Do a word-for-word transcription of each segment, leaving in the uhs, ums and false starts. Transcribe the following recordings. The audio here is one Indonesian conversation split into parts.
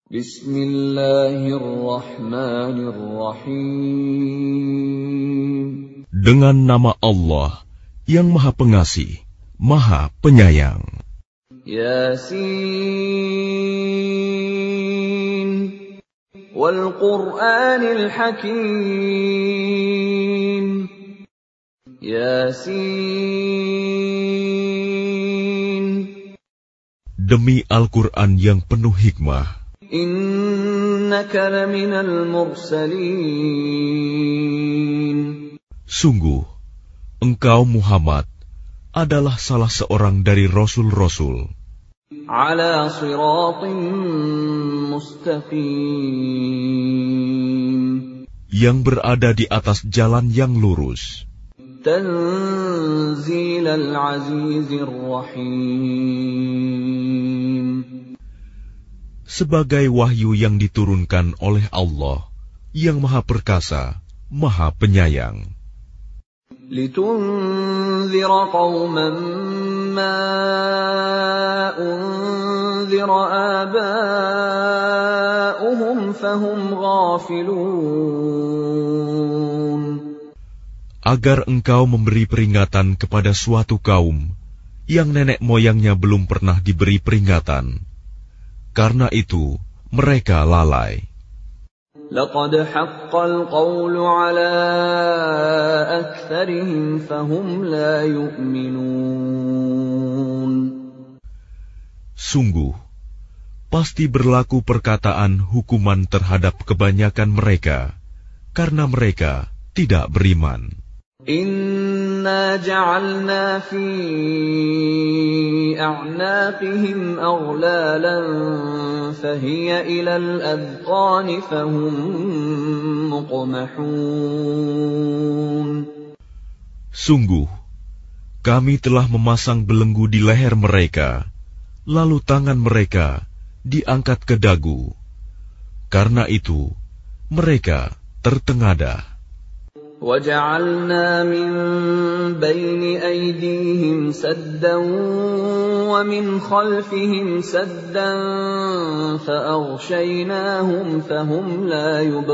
Bismillahirrahmanirrahim. Dengan nama Allah yang Maha Pengasih, Maha Penyayang. Yasin wal Qur'anil Hakim. Yasin. Demi Al-Quran yang penuh hikmah. Innaka laminal mursalin. Sungguh, engkau Muhammad adalah salah seorang dari Rasul-Rasul. Ala siratin mustaqim. Yang berada di atas jalan yang lurus. Tanzilal azizir rahim. Sebagai wahyu yang diturunkan oleh Allah yang Maha Perkasa, Maha Penyayang. Litunzira qauman ma unzira aba'uhum fahum ghafilun. Agar engkau memberi peringatan kepada suatu kaum yang nenek moyangnya belum pernah diberi peringatan. Karena itu, mereka lalai. Laqad haqqal qawlu ala aktsarihim fahum la yu'minun. Sungguh, pasti berlaku perkataan hukuman terhadap kebanyakan mereka, karena mereka tidak beriman. Inna ja'alna fi a'naqihim aghlalan fahiya ilal adqani fahum muqmahun. Sungguh, kami telah memasang belenggu di leher mereka, lalu tangan mereka diangkat ke dagu. Karena itu, mereka tertengadah. وَجَعَلْنَا مِنْ بَيْنِ أَيْدِيهِمْ سَدًّا وَمِنْ خَلْفِهِمْ سَدًّا فَأَغْشَيْنَاهُمْ فَهُمْ لَا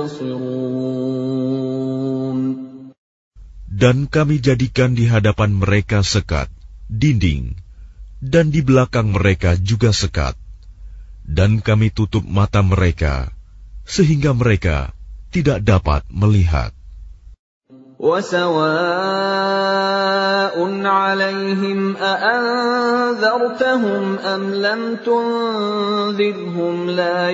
يُبْصِرُونَ. Dan kami jadikan di hadapan mereka sekat, dinding, dan di belakang mereka juga sekat. Dan kami tutup mata mereka, sehingga mereka tidak dapat melihat. وَسَوَاءٌ عَلَيْهِمْ أَأَنذَرْتَهُمْ أَمْ لَمْ تُنذِرْهُمْ لَا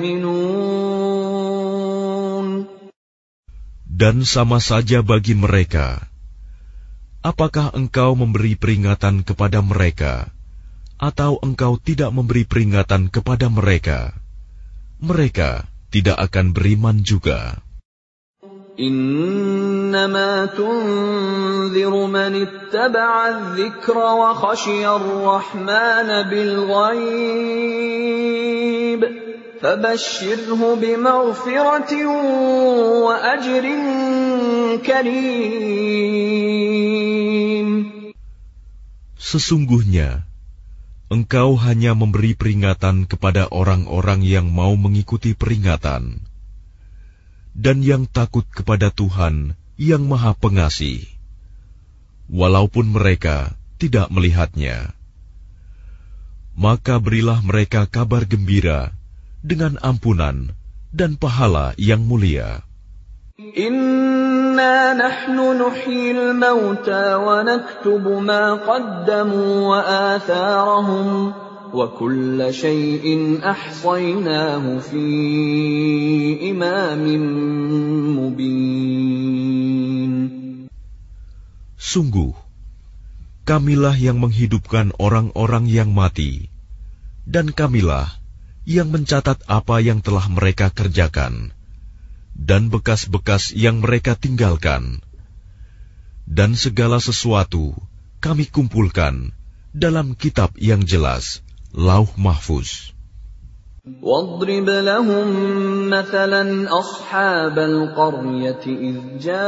يُؤْمِنُونَ. Dan sama saja bagi mereka, apakah engkau memberi peringatan kepada mereka, atau engkau tidak memberi peringatan kepada mereka, mereka tidak akan beriman juga. إنما تنذر من اتبع الذكر وخشي الرحمن بالغيب فبشره بمغفرة وأجر كريم. Sesungguhnya, engkau hanya memberi peringatan kepada orang-orang yang mau mengikuti peringatan dan yang takut kepada Tuhan yang Maha Pengasih, walaupun mereka tidak melihatnya. Maka berilah mereka kabar gembira dengan ampunan dan pahala yang mulia. Inna nahnu nuhyil mauta wa naktubu ma qaddamu wa atharahum وَكُلَّ شَيْءٍ أَحْصَيْنَاهُ فِي إِمَامٍ مُبِينٍ. Sungguh, kamilah yang menghidupkan orang-orang yang mati, dan kamilah yang mencatat apa yang telah mereka kerjakan, dan bekas-bekas yang mereka tinggalkan. Dan segala sesuatu kami kumpulkan dalam kitab yang jelas, Lauh Mahfuz. وَاضْرِبْ لَهُمْ مَثَلًا أَصْحَابَ الْقَرْيَةِ إِذْ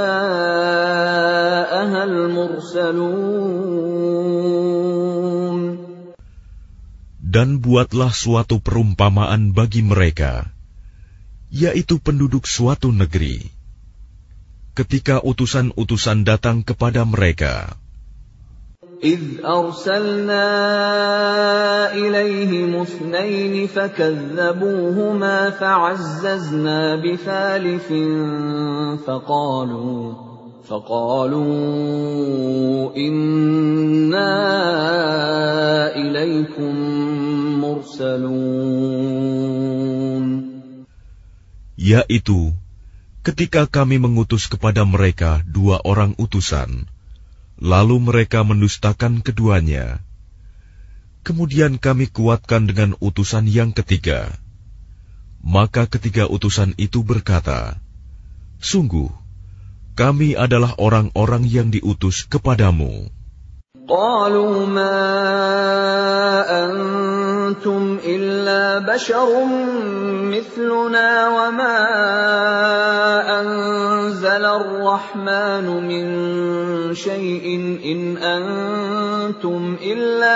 جَاءَهَا الْمُرْسَلُونَ. Dan buatlah suatu perumpamaan bagi mereka, yaitu penduduk suatu negeri. Ketika utusan-utusan datang kepada mereka, إِذْ أَرْسَلْنَا إِلَيْهِمُ اثْنَيْنِ فَكَذَّبُوهُمَا فَعَزَّزْنَا بِثَالِثٍ فَقَالُوا فَقَالُوا إِنَّا إِلَيْكُمْ مُرْسَلُونَ. Yaitu, ketika kami mengutus kepada mereka dua orang utusan, lalu mereka mendustakan keduanya. Kemudian kami kuatkan dengan utusan yang ketiga. Maka ketiga utusan itu berkata, sungguh, kami adalah orang-orang yang diutus kepadamu. قالوا ما أنتم إلا بشر مثلنا وما أنزل الرحمن من شيء إن أنتم إلا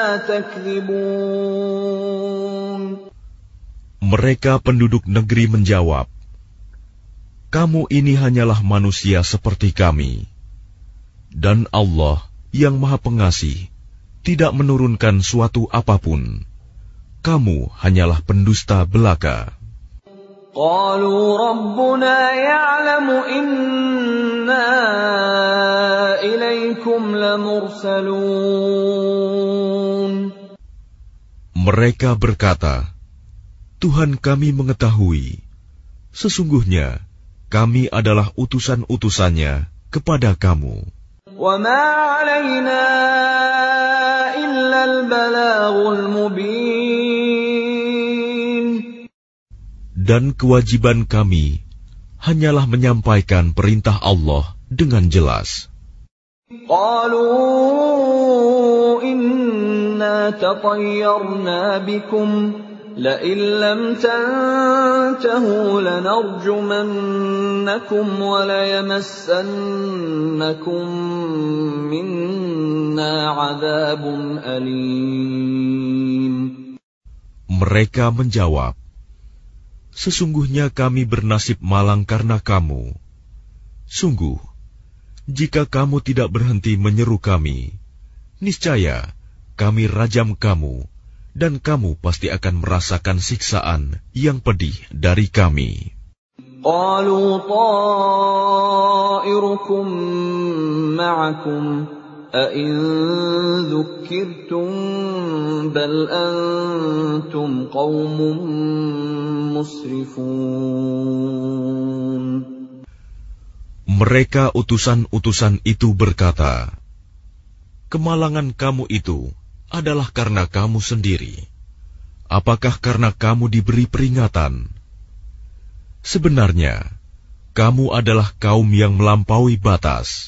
تكذبون. Mereka penduduk negeri menjawab, kamu ini hanyalah manusia seperti kami, dan Allah yang Maha Pengasih tidak menurunkan suatu apapun. Kamu hanyalah pendusta belaka. قالوا ربنا يعلم إنا إليكم لمرسلون. Mereka berkata, Tuhan kami mengetahui, sesungguhnya kami adalah utusan-utusannya kepada kamu. وَمَا عَلَيْنَا إِلَّا الْبَلَاغُ الْمُبِينُ. Dan kewajiban kami hanyalah menyampaikan perintah Allah dengan jelas. قَالُوا إِنَّا تَطَيَّرْنَا بِكُمْ لَئِن لَّمْ تَنْتَهُوا لَنَرْجُمَنَّكُمْ وَلَيَمَسَّنَّكُمْ مِنَّا عَذَابٌ أَلِيمٌ. Mereka menjawab, sesungguhnya kami bernasib malang karena kamu. Sungguh, jika kamu tidak berhenti menyeru kami, niscaya kami rajam kamu, dan kamu pasti akan merasakan siksaan yang pedih dari kami. قالوا طائركم معكم أئن ذكرتم بل أنتم قوم مسرفون. Mereka utusan-utusan itu berkata, kemalangan kamu itu adalah karena kamu sendiri. Apakah karena kamu diberi peringatan? Sebenarnya, kamu adalah kaum yang melampaui batas.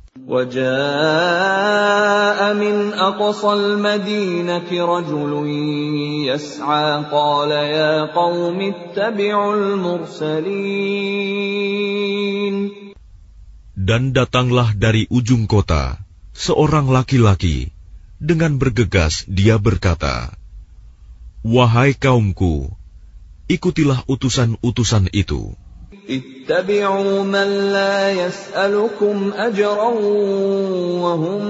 وَجَاءَ مِنْ أَقْصَى الْمَدِينَةِ رَجُلٌ يَسْعَى قَالَ يَا قَوْمِ اتَّبِعُوا الْمُرْسَلِينَ. Dan datanglah dari ujung kota seorang laki-laki. Dengan bergegas dia berkata, wahai kaumku, ikutilah utusan-utusan itu. Ittabi'u man la yas'alukum ajran wa hum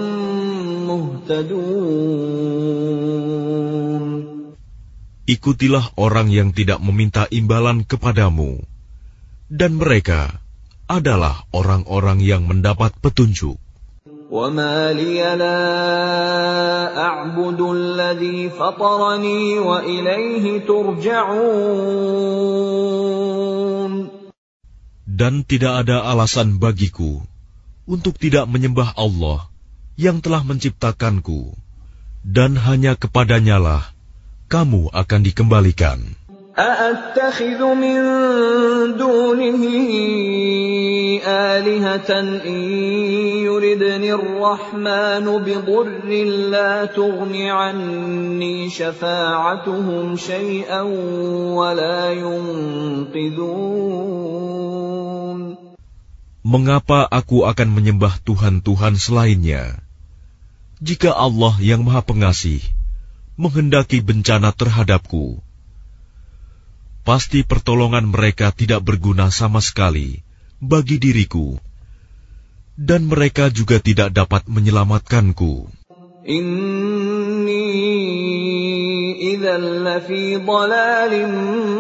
muhtadun. Ikutilah orang yang tidak meminta imbalan kepadamu, dan mereka adalah orang-orang yang mendapat petunjuk. وَمَا لِيَ لَا أَعْبُدُ الَّذِي فَطَرَنِي وَإِلَيْهِ تُرْجَعُونَ. Dan tidak ada alasan bagiku untuk tidak menyembah Allah yang telah menciptakanku, dan hanya kepadanyalah kamu akan dikembalikan. أَأَتَّخِذُ مِن دُونِهِ آلِهَةً إِن يُرِدْنِ الرَّحْمَنُ بِضُرٍّ لَّا تُغْنِ عَنِّي شَفَاعَتُهُمْ شَيْئًا وَلَا يُنقِذُونَ. Mengapa aku akan menyembah Tuhan-Tuhan selainnya? Jika Allah yang Maha Pengasih menghendaki bencana terhadapku, pasti pertolongan mereka tidak berguna sama sekali bagi diriku, dan mereka juga tidak dapat menyelamatkanku. Inni idzan lafi dhalalin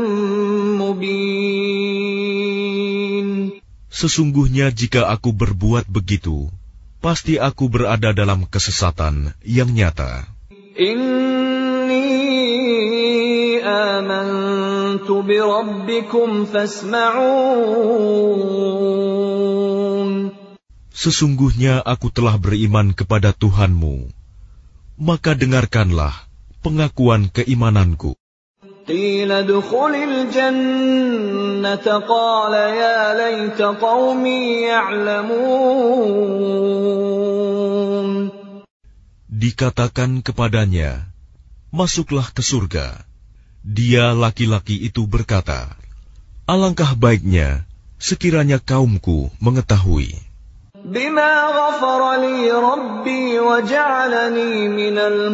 mubin. Sesungguhnya jika aku berbuat begitu, pasti aku berada dalam kesesatan yang nyata. Inni amantu bi rabbikum fasma'un. Sesungguhnya aku telah beriman kepada Tuhanmu, maka dengarkanlah pengakuan keimananku. Qila dukhulil jannata qala ya laita qaumi ya'lamun. Dikatakan kepadanya, masuklah ke surga. Dia laki-laki itu berkata, alangkah baiknya sekiranya kaumku mengetahui. Bima ghafara li rabbi wa ja'alani minal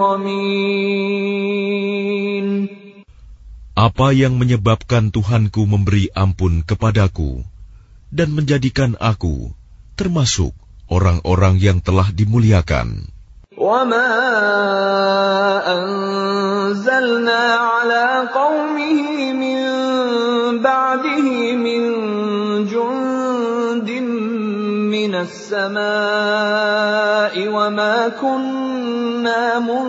mukramin. Apa yang menyebabkan Tuhanku memberi ampun kepadaku dan menjadikan aku termasuk orang-orang yang telah dimuliakan. وَمَا أَنزَلْنَا عَلَىٰ قَوْمِهِ مِن بَعْدِهِ مِن جُندٍ مِّنَ السَّمَاءِ وَمَا كُنَّا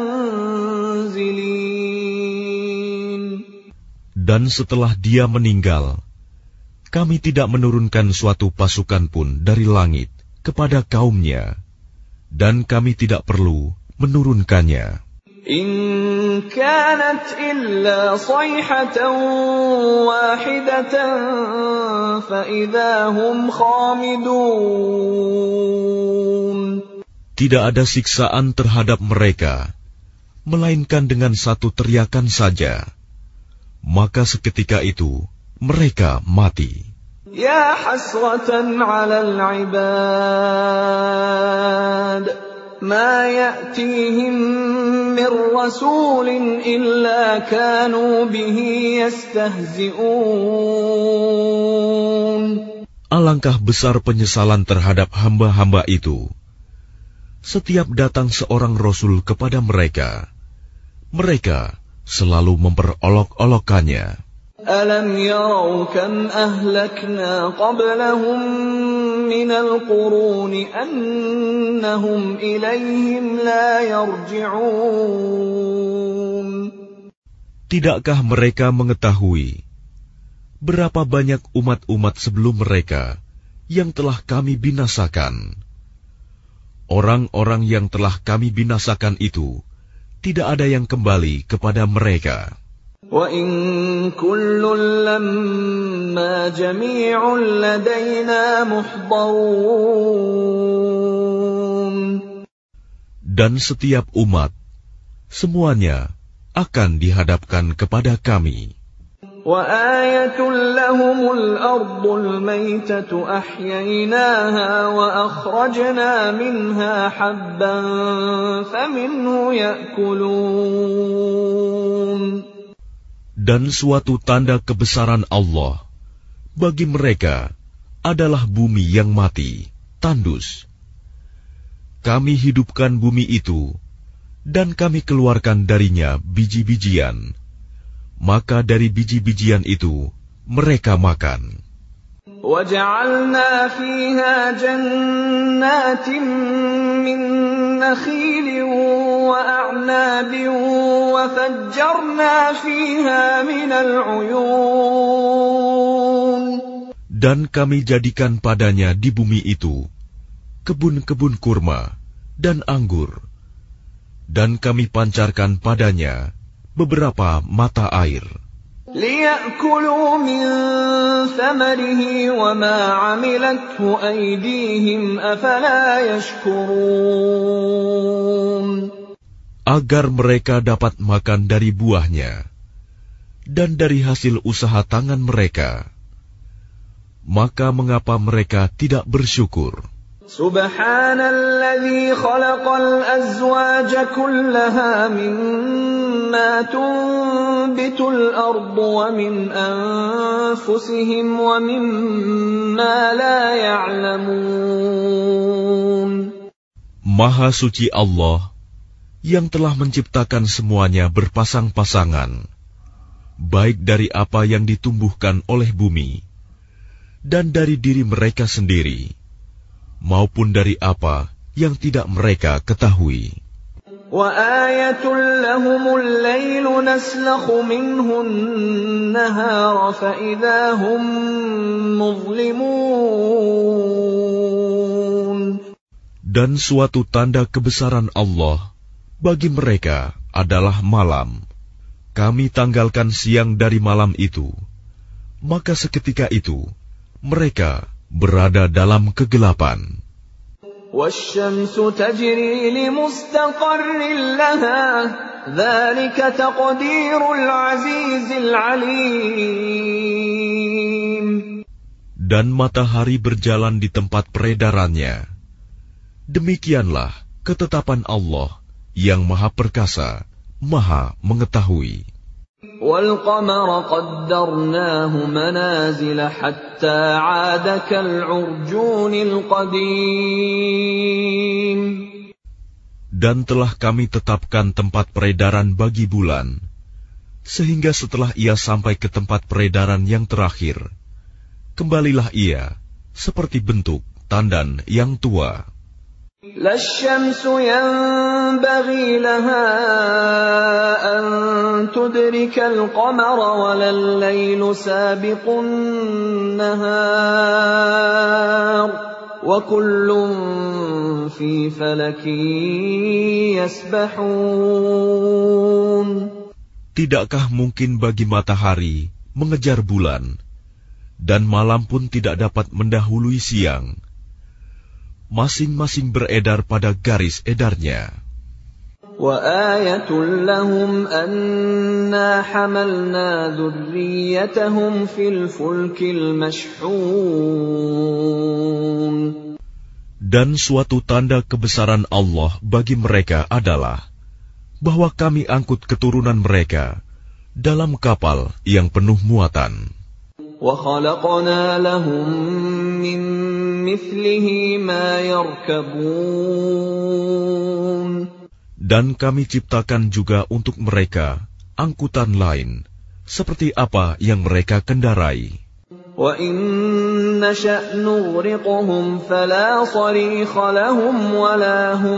مُنزِلِينَ. Dan setelah dia meninggal, kami tidak menurunkan suatu pasukan pun dari langit kepada kaumnya, dan kami tidak perlu menurunkannya. In kanat illa sayhatan wahidatan fa idza hum khamidun. Tidak ada siksaan terhadap mereka, melainkan dengan satu teriakan saja. Maka seketika itu mereka mati. Ya hasratan 'alal 'ibad ma ya'tihim min rasulin illa kanu bihi yastahzi'un. Alangkah besar penyesalan terhadap hamba-hamba itu. Setiap datang seorang rasul kepada mereka, mereka selalu memperolok-olokkannya. Alam yarau kam ahlakna qablahum minal quruni annahum ilayhim la yarji'un. Tidakkah mereka mengetahui berapa banyak umat-umat sebelum mereka yang telah kami binasakan? Orang-orang yang telah kami binasakan itu tidak ada yang kembali kepada mereka. Wa in kullun lamma jami'un ladaina muhdharun. Dan setiap umat, semuanya akan dihadapkan kepada kami. Wa ayatun lahumul ardul maytatu ahyaynaha wa akhrajna minha habban faminhu ya'kulun. Dan suatu tanda kebesaran Allah bagi mereka adalah bumi yang mati, tandus. Kami hidupkan bumi itu, dan kami keluarkan darinya biji-bijian. Maka dari biji-bijian itu mereka makan. وَجَعَلْنَا فِيهَا جَنَّاتٍ مِّن نَّخِيلٍ وَأَعْنَابٍ وَفَجَّرْنَا فِيهَا مِنَ الْعُيُونِ. Dan kami jadikan padanya di bumi itu kebun-kebun kurma dan anggur, dan kami pancarkan padanya beberapa mata air. لِيَأْكُلُوا مِن ثَمَرِهِ وَمَا عَمِلَتْهُ أَيْدِيهِمْ أَفَلَا يَشْكُرُونَ. Agar mereka dapat makan dari buahnya dan dari hasil usaha tangan mereka. Maka mengapa mereka tidak bersyukur? Subhanalladzi khalaqal azwaja kullaha mimma tunbitul ardu wa min anfusihim wa mimma la ya'lamun. Maha suci Allah yang telah menciptakan semuanya berpasang-pasangan, baik dari apa yang ditumbuhkan oleh bumi dan dari diri mereka sendiri, maupun dari apa yang tidak mereka ketahui. وَآيَةٌ لَهُمُ اللَّيْلُ نَسْلَخُ مِنْهُ النَّهَارَ فَإِذَا هُمْ مُظْلِمُونَ. Dan suatu tanda kebesaran Allah bagi mereka adalah malam. Kami tanggalkan siang dari malam itu, maka seketika itu mereka berada dalam kegelapan. وَالشَّمْسُ تَجْرِي لِمُسْتَقَرٍّ لَهَا ذَلِكَ تَقْدِيرُ الْعَزِيزِ الْعَلِيمِ. Dan matahari berjalan di tempat peredarannya. Demikianlah ketetapan Allah yang Maha Perkasa, Maha Mengetahui. وَالْقَمَرَ قَدَّرْنَاهُ مَنَازِلَ حَتَّى عَادَ كَالْعُرْجُونِ الْقَدِيمِ. Dan telah kami tetapkan tempat peredaran bagi bulan, sehingga setelah ia sampai ke tempat peredaran yang terakhir, kembalilah ia seperti bentuk tandan yang tua. لا الشمس ينبغي لها أن تدرك القمر ولا الليل سابق النهار وكل في فلك يسبحون. Tidakkah mungkin bagi matahari mengejar bulan, dan malam pun tidak dapat mendahului siang? Masing-masing beredar pada garis edarnya. وَآيَةٌ لَهُمْ أَنَّا حَمَلْنَا ذُرِّيَّتَهُمْ فِي الْفُلْكِ الْمَشْحُونِ. Dan suatu tanda kebesaran Allah bagi mereka adalah bahwa kami angkut keturunan mereka dalam kapal yang penuh muatan. وَخَلَقْنَا لَهُم مِّن مِّثْلِهِ مَا يَرْكَبُونَ. Dan kami ciptakan juga untuk mereka angkutan lain, seperti apa yang mereka kendarai. وَإِن نَّشَأْ نُغْرِقْهُمْ فَلَا صَرِيخَ لَهُمْ وَلَا هُمْ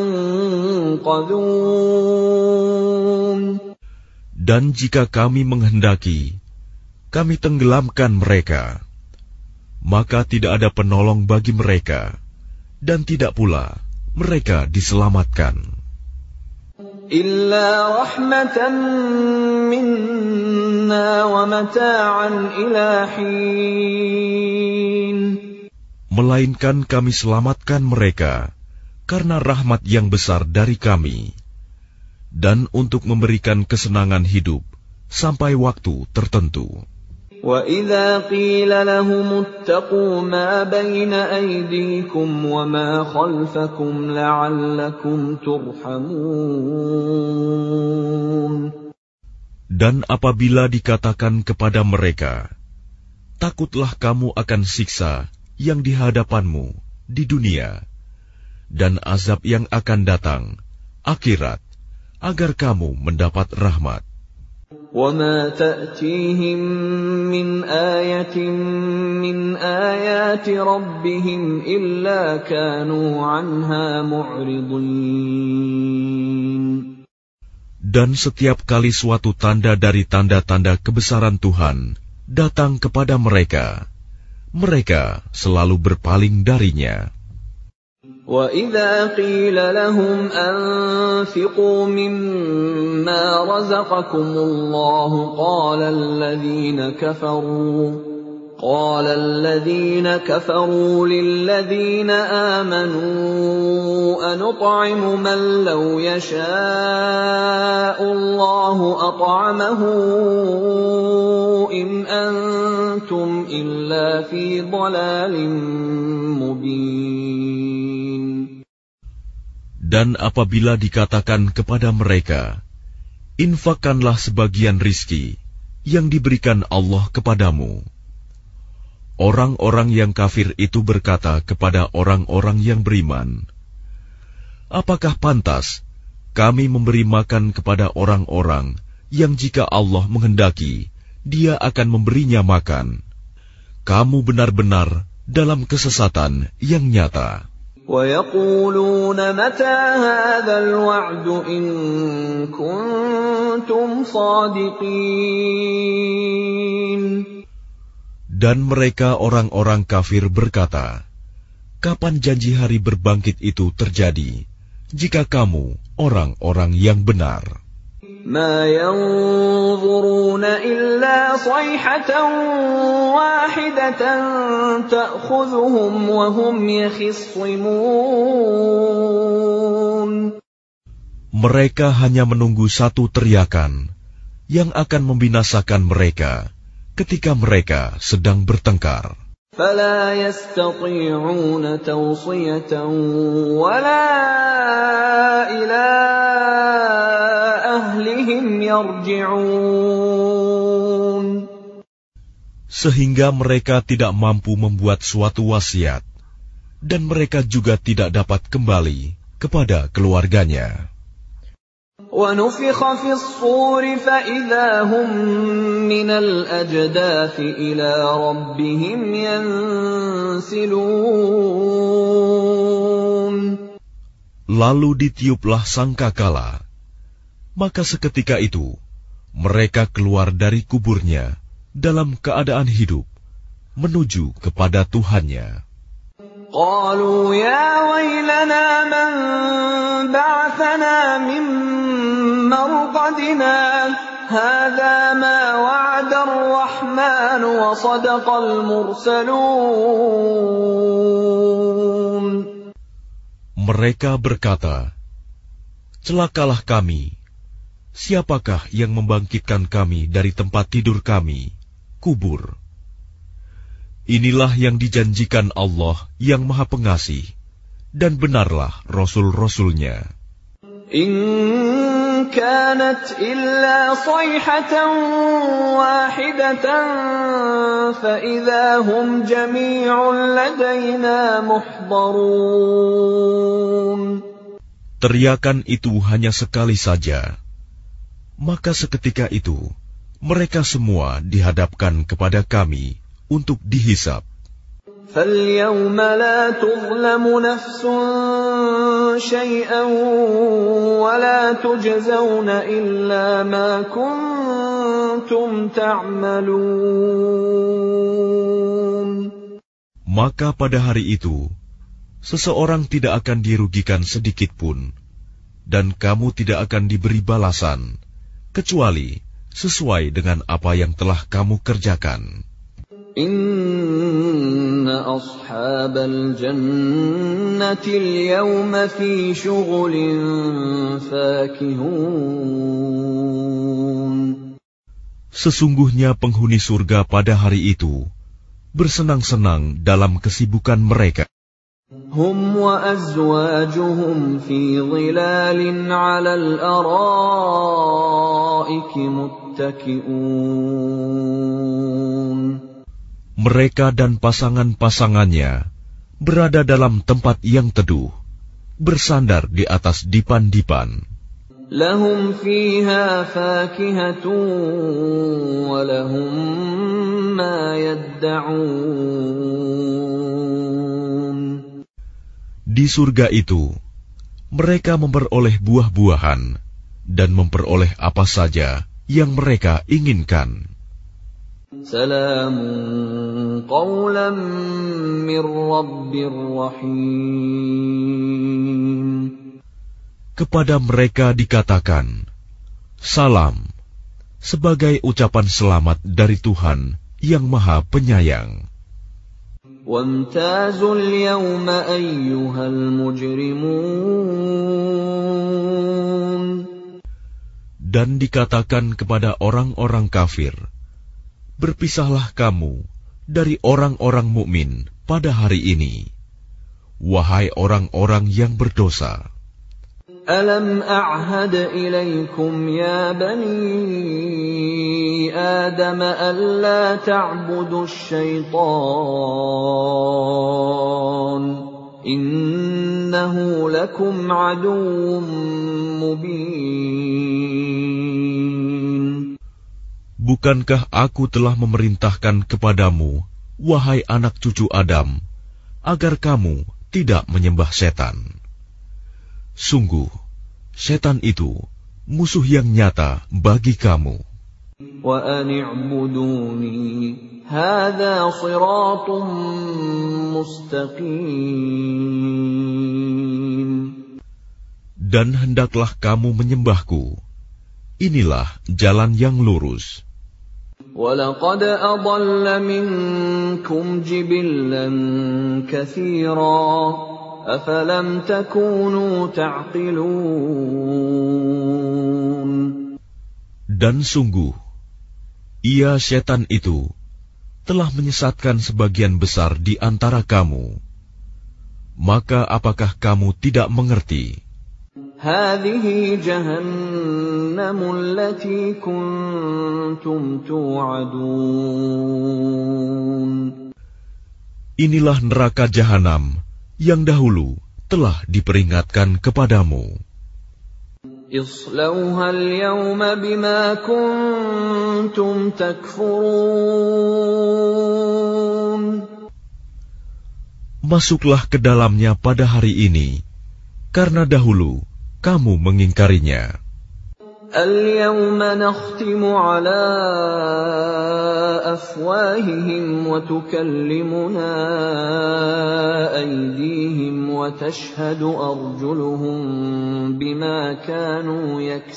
يُنقَذُونَ. Dan jika kami menghendaki, kami tenggelamkan mereka, maka tidak ada penolong bagi mereka, dan tidak pula mereka diselamatkan. Illa rahmatan minna wa mata'an ila hin. Melainkan kami selamatkan mereka karena rahmat yang besar dari kami, dan untuk memberikan kesenangan hidup sampai waktu tertentu. وَإِذَا قِيلَ لَهُمُ اتَّقُوا مَا بَيْنَ أَيْدِيكُمْ وَمَا خَلْفَكُمْ لَعَلَّكُمْ تُرْحَمُونَ. Dan apabila dikatakan kepada mereka, takutlah kamu akan siksa yang di hadapanmu di dunia, dan azab yang akan datang, akhirat, agar kamu mendapat rahmat. وَمَا تَأْتِيهِمْ مِنْ آيَةٍ مِنْ آيَاتِ رَبِّهِمْ إِلَّا كَانُوا عَنْهَا مُعْرِضِينَ. Dan setiap kali suatu tanda dari tanda-tanda kebesaran Tuhan datang kepada mereka, mereka selalu berpaling darinya. وَإِذَا قِيلَ لَهُمْ أَنفِقُوا مِمَّا رَزَقَكُمُ اللَّهُ قَالَ الَّذِينَ كَفَرُوا قَالَ الَّذِينَ كَفَرُوا لِلَّذِينَ آمَنُوا أَنُطْعِمُ مَن لَّوْ يَشَاءُ اللَّهُ أَطْعَمَهُ إِنْ أَنتُمْ إِلَّا فِي ضَلَالٍ مُّبِينٍ. Dan apabila dikatakan kepada mereka, infakkanlah sebagian rizki yang diberikan Allah kepadamu, orang-orang yang kafir itu berkata kepada orang-orang yang beriman, apakah pantas kami memberi makan kepada orang-orang yang jika Allah menghendaki, Dia akan memberinya makan? Kamu benar-benar dalam kesesatan yang nyata. وَيَقُولُونَ مَتَى هَذَا الْوَعْدُ إِن كُنتُمْ صَادِقِينَ. Dan mereka orang-orang kafir berkata, kapan janji hari berbangkit itu terjadi, jika kamu orang-orang yang benar? مَا يَنظُرُونَ إِلَّا صَيْحَةً وَاحِدَةً تَأْخُذُهُمْ وَهُمْ يَخِصِّمُونَ. Mereka hanya menunggu satu teriakan yang akan membinasakan mereka ketika mereka sedang bertengkar. فَلَا يَسْتَطِيعُونَ تَوْصِيَةً وَلَا إِلَى أَهْلِهِمْ يَرْجِعُونَ. Sehingga mereka tidak mampu membuat suatu wasiat, dan mereka juga tidak dapat kembali kepada keluarganya. وَنُفِخَ فِي الصُّورِ فَإِذَا هُمْ مِنَ الْأَجْدَاثِ إِلَى رَبِّهِمْ يَنْسِلُونَ. Lalu ditiuplah sangkakala, maka seketika itu mereka keluar dari kuburnya dalam keadaan hidup menuju kepada Tuhannya. قالوا يا ويلنا من بعثنا من مرقدنا هذا ما وعد الرحمن وصدق المرسلون. Mereka berkata, celakalah kami, siapakah yang membangkitkan kami dari tempat tidur kami, kubur? Inilah yang dijanjikan Allah yang Maha Pengasih, dan benarlah Rasul-Rasulnya. In kanat illa sayhatan wahidatan fa idza hum jami'un ladaina muhdarun. Teriakan itu hanya sekali saja, maka seketika itu mereka semua dihadapkan kepada kami untuk dihisab. فَالْيَوْمَ لَا تُظْلَمُ نَفْسٌ شَيْئًا وَلَا تُجْزَوْنَ إِلَّا مَا كُنتُمْ تَعْمَلُونَ. Maka pada hari itu, seseorang tidak akan dirugikan sedikit pun, dan kamu tidak akan diberi balasan, kecuali sesuai dengan apa yang telah kamu kerjakan. Inna ashabal jannati al-yawma fi shughulin fakihun. Sesungguhnya penghuni surga pada hari itu bersenang-senang dalam kesibukan mereka. Hum wa azwajuhum fi dhilalin 'alal araiki muttaki'un. Mereka dan pasangan-pasangannya berada dalam tempat yang teduh, bersandar di atas dipan-dipan. Lahum fiha fakihatun wa lahum ma yadda'un. Di surga itu, mereka memperoleh buah-buahan dan memperoleh apa saja yang mereka inginkan. Salamun qawlan min rabbir rahim. Kepada mereka dikatakan, salam, sebagai ucapan selamat dari Tuhan yang Maha Penyayang. Wamtazul yawma ayyuhal mujrimun. Dan dikatakan kepada orang-orang kafir, berpisahlah kamu dari orang-orang mukmin pada hari ini, wahai orang-orang yang berdosa. ألم أعهد إليكم يا بني آدم ألا تعبدوا الشيطان إنه لكم عدو مبين. Bukankah aku telah memerintahkan kepadamu, wahai anak cucu Adam, agar kamu tidak menyembah setan? Sungguh, setan itu musuh yang nyata bagi kamu. Wa an i'buduni hadza shiratun mustaqim. Dan hendaklah kamu menyembahku. Inilah jalan yang lurus. وَلَقَدْ أَضَلَّ مِنكُمْ جِبِلًّا كَثِيرًا أَفَلَمْ تَكُونُوا تَعْقِلُونَ. Dan sungguh, ia setan itu telah menyesatkan sebagian besar di antara kamu. Maka apakah kamu tidak mengerti? هذه جهنم التي كنتم توعدون. Inilah neraka jahanam yang dahulu telah diperingatkan kepadamu. اصلوها اليوم بما كنتم تكفرون. Masuklah ke dalamnya pada hari ini, karena dahulu kamu mengingkarinya. اليوم نختم على أفواههم وتكلمنا أيديهم وتشهد أرجلهم بما كانوا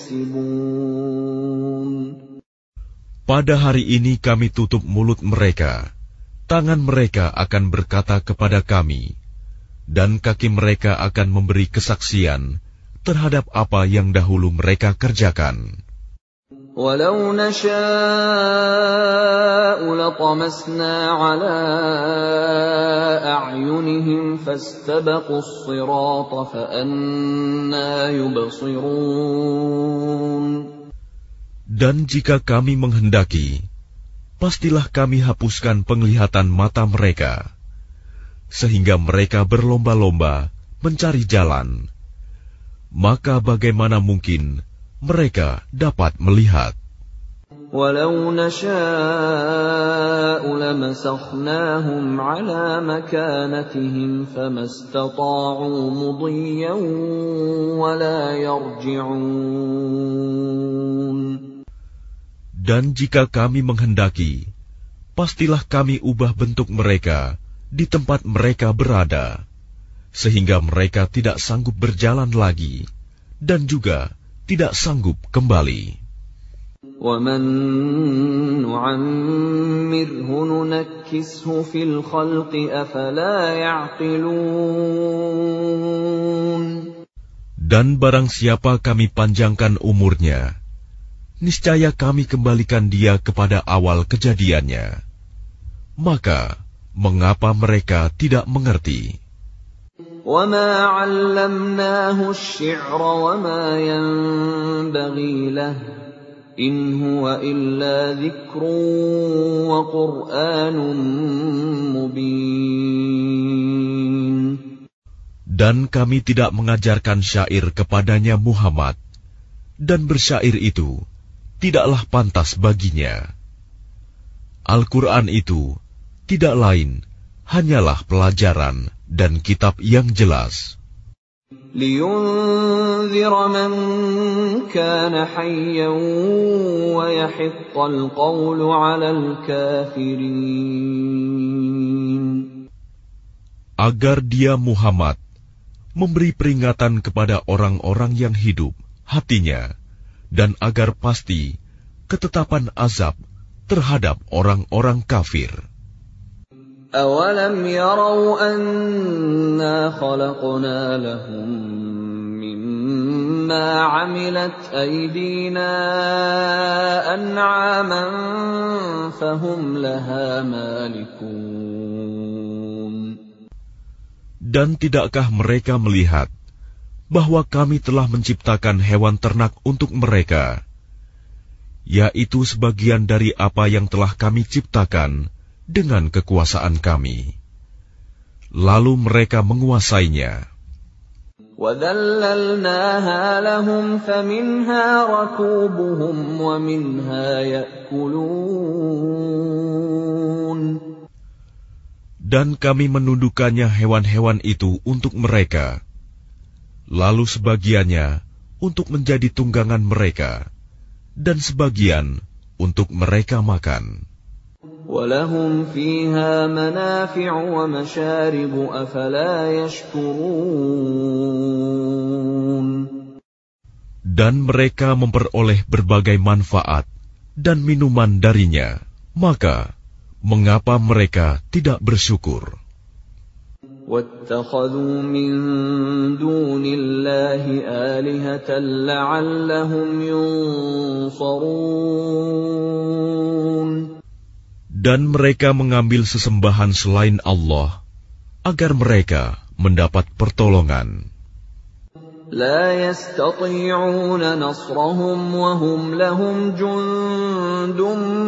يكسبون. Pada hari ini kami tutup mulut mereka, tangan mereka akan berkata kepada kami, dan kaki mereka akan memberi kesaksian terhadap apa yang dahulu mereka kerjakan. Walau nasha'u latamasna ala a'yunihim fastabaqus sirata fa anna yubsirun. Dan jika kami menghendaki, pastilah kami hapuskan penglihatan mata mereka, sehingga mereka berlomba-lomba mencari jalan. Maka bagaimana mungkin mereka dapat melihat? Walau nasha'u lamasakhnahum ala makanatihim famastata'u mudiyyan wala yarji'un. Dan jika kami menghendaki, pastilah kami ubah bentuk mereka di tempat mereka berada, sehingga mereka tidak sanggup berjalan lagi, dan juga tidak sanggup kembali. وَمَن نُّعَمِّرْهُ نُنَكِّسْهُ فِي الْخَلْقِ أَفَلَا يَعْقِلُونَ. Dan barang siapa kami panjangkan umurnya, niscaya kami kembalikan dia kepada awal kejadiannya. Maka, mengapa mereka tidak mengerti? وَمَا عَلَّمْنَاهُ الشِّعْرَ وَمَا يَنبَغِي لَهُ إِنْ هُوَ إِلَّا ذِكْرٌ وَقُرْآنٌ مُبِينٌ. Dan kami tidak mengajarkan syair kepadanya Muhammad, dan bersyair itu tidaklah pantas baginya. Al-Quran itu tidak lain hanyalah pelajaran dan kitab yang jelas. لِيُنذِرَ مَن كَانَ حَيًّا وَيَحِقَّ الْقَوْلُ عَلَى الْكَافِرِينَ. Agar dia Muhammad memberi peringatan kepada orang-orang yang hidup hatinya, dan agar pasti ketetapan azab terhadap orang-orang kafir. أَوَلَمْ يَرَوْا أَنَّا خَلَقْنَا لَهُم مِّمَّا عَمِلَتْ أَيْدِينَا أَنْعَامًا فَهُمْ لَهَا مَالِكُونَ. Dan tidakkah mereka melihat bahwa kami telah menciptakan hewan ternak untuk mereka, yaitu sebagian dari apa yang telah kami ciptakan dengan kekuasaan kami. Lalu mereka menguasainya. وَذَلَّلْنَاهَا لَهُمْ فَمِنْهَا رَكُوبُهُمْ وَمِنْهَا يَأْكُلُونَ. Dan kami menundukkannya hewan-hewan itu untuk mereka, lalu sebagiannya untuk menjadi tunggangan mereka, dan sebagian untuk mereka makan. وَلَهُمْ فِيهَا مَنَافِعُ وَمَشَارِبُ أَفَلَا يَشْكُرُونَ. Dan mereka memperoleh berbagai manfaat dan minuman darinya, maka mengapa mereka tidak bersyukur? وَاتَّخَذُوا مِن دُونِ اللَّهِ آلِهَةً لَّعَلَّهُمْ يُنصَرُونَ. Dan mereka mengambil sesembahan selain Allah, agar mereka mendapat pertolongan. لا يستطيعون نصرهم وهم لهم جند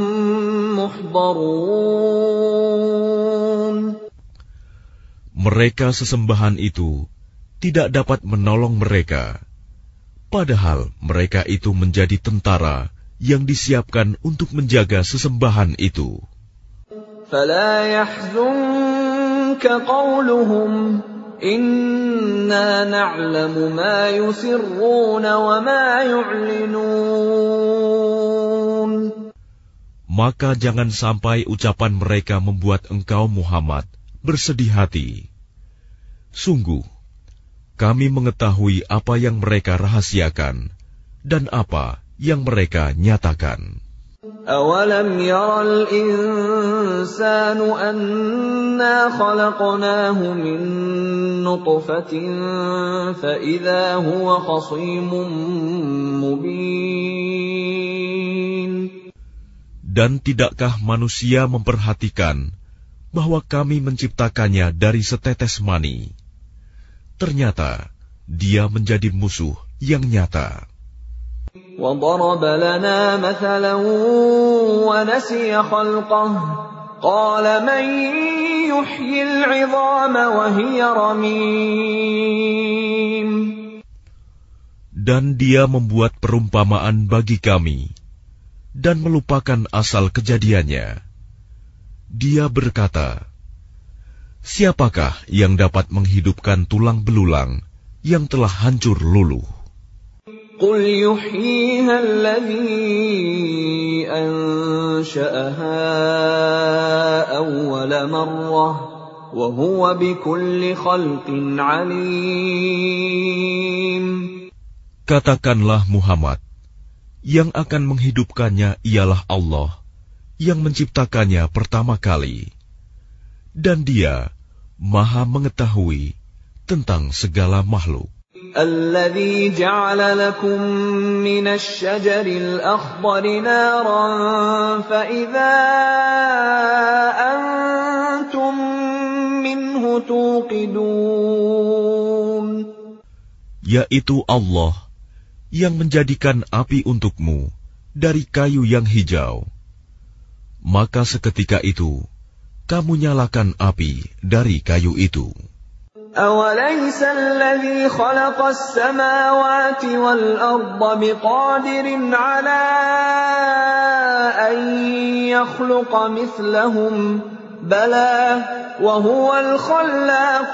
محضرون. Mereka sesembahan itu tidak dapat menolong mereka, padahal mereka itu menjadi tentara yang disiapkan untuk menjaga sesembahan itu. فلا يحزنك قولهم إنا نعلم ما يسرون وما يعلنون. Maka jangan sampai ucapan mereka membuat engkau Muhammad bersedih hati. Sungguh, kami mengetahui apa yang mereka rahasiakan dan apa yang mereka nyatakan. أَوَلَمْ يَرَ الْإِنسَانُ أَنَّا خَلَقْنَاهُ مِن نُّطْفَةٍ فَإِذَا هُوَ خَصِيمٌ مُّبِينٌ. Dan tidakkah manusia memperhatikan bahwa kami menciptakannya dari setetes mani? Ternyata dia menjadi musuh yang nyata. وَضَرَبَ لَنَا مَثَلًا وَنَسِيَ خَلْقَهُ قَالَ مَن يُحْيِي الْعِظَامَ وَهِيَ رَمِيمٌ. Dan dia membuat perumpamaan bagi kami dan melupakan asal kejadiannya. Dia berkata, siapakah yang dapat menghidupkan tulang belulang yang telah hancur luluh? قُلْ يُحْيِيهَا الَّذِي أَنشَأَهَا أَوَّلَ مَرَّةٍ وَهُوَ بِكُلِّ خَلْقٍ عَلِيمٌ. Katakanlah Muhammad, yang akan menghidupkannya ialah Allah, yang menciptakannya pertama kali, dan Dia Maha mengetahui tentang segala makhluk. الذي جعل لكم من الشجر الأخضر نارا فإذا أنتم منه توقدون. Yaitu Allah yang menjadikan api untukmu dari kayu yang hijau. Maka seketika itu kamu nyalakan api dari kayu itu. أَوَلَيْسَ الَّذِي خَلَقَ السَّمَاوَاتِ وَالْأَرْضَ بِقَادِرٍ عَلَىٰ أَن يَخْلُقَ مِثْلَهُم بَلَىٰ وَهُوَ الْخَلَّاقُ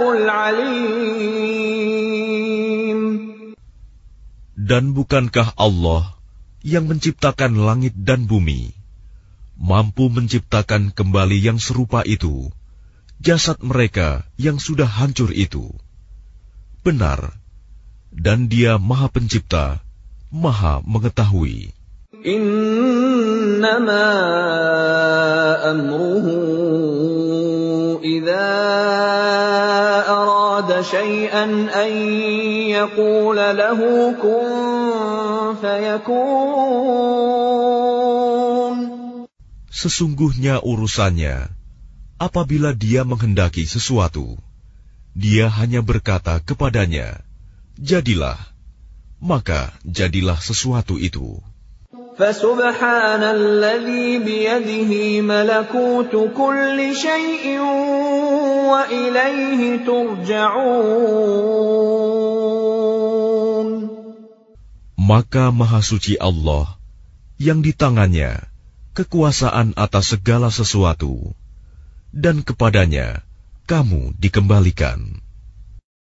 الْعَلِيمُ. Dan bukankah Allah yang menciptakan langit dan bumi mampu menciptakan kembali yang serupa itu, jasad mereka yang sudah hancur itu? Benar, dan Dia Maha Pencipta, Maha Mengetahui. Innama amruhu idza arada syai'an an yaqula lahu kun fayakun. Sesungguhnya urusannya, apabila Dia menghendaki sesuatu, Dia hanya berkata kepadanya, jadilah, maka jadilah sesuatu itu. فَسُبْحَانَ الَّذِي بِيَدِهِ مَلَكُوتُ كُلِّ شَيْءٍ وَإِلَيْهِ تُرْجَعُونَ. Maka Maha Suci Allah, yang di tangannya kekuasaan atas segala sesuatu, dan kepadanya kamu dikembalikan.